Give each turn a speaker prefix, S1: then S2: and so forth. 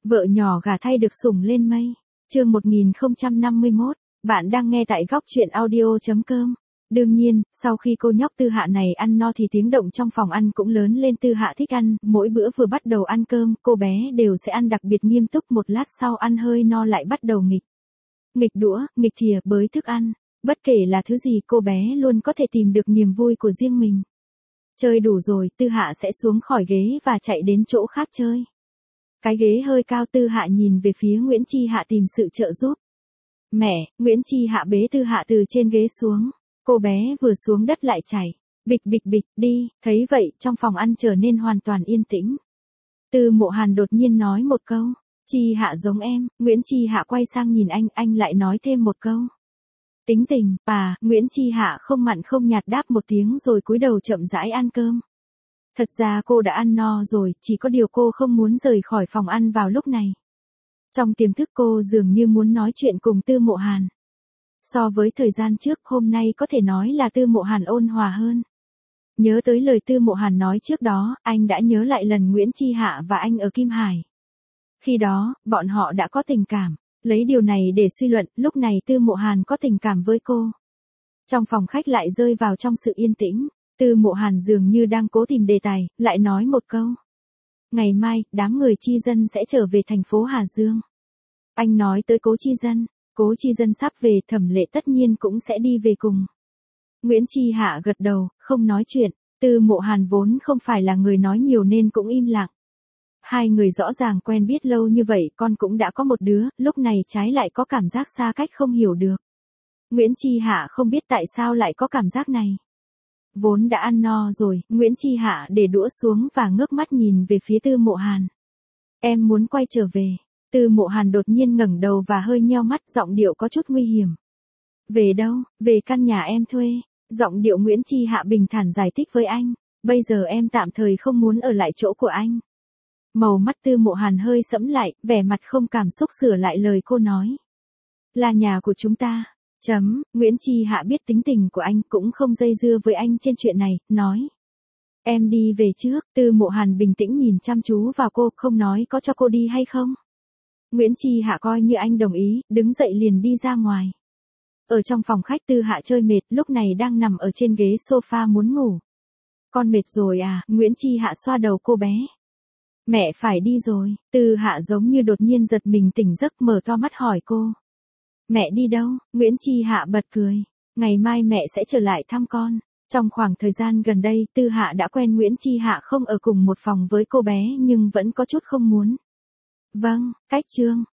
S1: Vợ nhỏ gả thay được sủng lên mây. Chương 1051, bạn đang nghe tại góc truyện audio.com. Đương nhiên, sau khi cô nhóc Tư Hạ này ăn no thì tiếng động trong phòng ăn cũng lớn lên. Tư Hạ thích ăn, mỗi bữa vừa bắt đầu ăn cơm, cô bé đều sẽ ăn đặc biệt nghiêm túc, một lát sau ăn hơi no lại bắt đầu nghịch. Nghịch đũa, nghịch thìa, bới thức ăn, bất kể là thứ gì cô bé luôn có thể tìm được niềm vui của riêng mình. Chơi đủ rồi, Tư Hạ sẽ xuống khỏi ghế và chạy đến chỗ khác chơi. Cái ghế hơi cao, Tư Hạ nhìn về phía Nguyễn Chi Hạ tìm sự trợ giúp. Mẹ, Nguyễn Chi Hạ bế Tư Hạ từ trên ghế xuống. Cô bé vừa xuống đất lại chảy. Bịch bịch bịch, đi, thấy vậy trong phòng ăn trở nên hoàn toàn yên tĩnh. Tư Mộ Hàn đột nhiên nói một câu. Chi Hạ giống em. Nguyễn Chi Hạ quay sang nhìn anh lại nói thêm một câu. Tính tình, Nguyễn Chi Hạ không mặn không nhạt đáp một tiếng rồi cúi đầu chậm rãi ăn cơm. Thật ra cô đã ăn no rồi, chỉ có điều cô không muốn rời khỏi phòng ăn vào lúc này. Trong tiềm thức cô dường như muốn nói chuyện cùng Tư Mộ Hàn. So với thời gian trước, hôm nay có thể nói là Tư Mộ Hàn ôn hòa hơn. Nhớ tới lời Tư Mộ Hàn nói trước đó, anh đã nhớ lại lần Nguyễn Chi Hạ và anh ở Kim Hải. Khi đó, bọn họ đã có tình cảm. Lấy điều này để suy luận, lúc này Tư Mộ Hàn có tình cảm với cô. Trong phòng khách lại rơi vào trong sự yên tĩnh. Tư Mộ Hàn dường như đang cố tìm đề tài, lại nói một câu. Ngày mai, đám người Chi Dân sẽ trở về thành phố Hà Dương. Anh nói tới Cố Chi Dân. Cố Chi Dân sắp về, Thẩm Lệ tất nhiên cũng sẽ đi về cùng. Nguyễn Chi Hạ gật đầu, không nói chuyện. Tư Mộ Hàn vốn không phải là người nói nhiều nên cũng im lặng. Hai người rõ ràng quen biết lâu như vậy, con cũng đã có một đứa, lúc này trái lại có cảm giác xa cách không hiểu được. Nguyễn Chi Hạ không biết tại sao lại có cảm giác này. Vốn đã ăn no rồi, Nguyễn Chi Hạ để đũa xuống và ngước mắt nhìn về phía Tư Mộ Hàn. Em muốn quay trở về. Tư Mộ Hàn đột nhiên ngẩng đầu và hơi nheo mắt, giọng điệu có chút nguy hiểm. Về đâu? Về căn nhà em thuê. Giọng điệu Nguyễn Chi Hạ bình thản giải thích với anh. Bây giờ em tạm thời không muốn ở lại chỗ của anh. Màu mắt Tư Mộ Hàn hơi sẫm lại, vẻ mặt không cảm xúc sửa lại lời cô nói. Là nhà của chúng ta. Nguyễn Chi Hạ biết tính tình của anh, cũng không dây dưa với anh trên chuyện này, nói. Em đi về trước. Tư Mộ Hàn bình tĩnh nhìn chăm chú vào cô, không nói có cho cô đi hay không. Nguyễn Chi Hạ coi như anh đồng ý, đứng dậy liền đi ra ngoài. Ở trong phòng khách, Tư Hạ chơi mệt, lúc này đang nằm ở trên ghế sofa muốn ngủ. Con mệt rồi à? Nguyễn Chi Hạ xoa đầu cô bé. Mẹ phải đi rồi. Tư Hạ giống như đột nhiên giật mình tỉnh giấc, mở to mắt hỏi cô. Mẹ đi đâu? Nguyễn Chi Hạ bật cười. Ngày mai mẹ sẽ trở lại thăm con. Trong khoảng thời gian gần đây, Tư Hạ đã quen Nguyễn Chi Hạ không ở cùng một phòng với cô bé nhưng vẫn có chút không muốn. Vâng, cách chương.